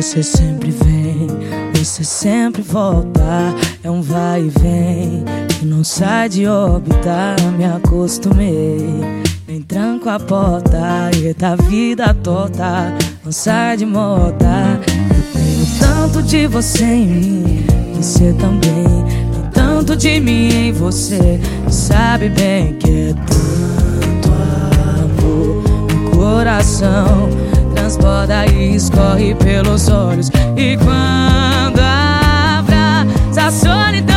Você sempre vem, você sempre volta. É um vai e vem que não sai de órbita. Me acostumei, nem tranco a porta. E da vida torta, não sai de moda. Eu tenho tanto de você em mim, você também tem tanto de mim em você. Sabe bem que é tanto amor no coração, transborda e escorre pelos olhos. E quando abraça a solidão,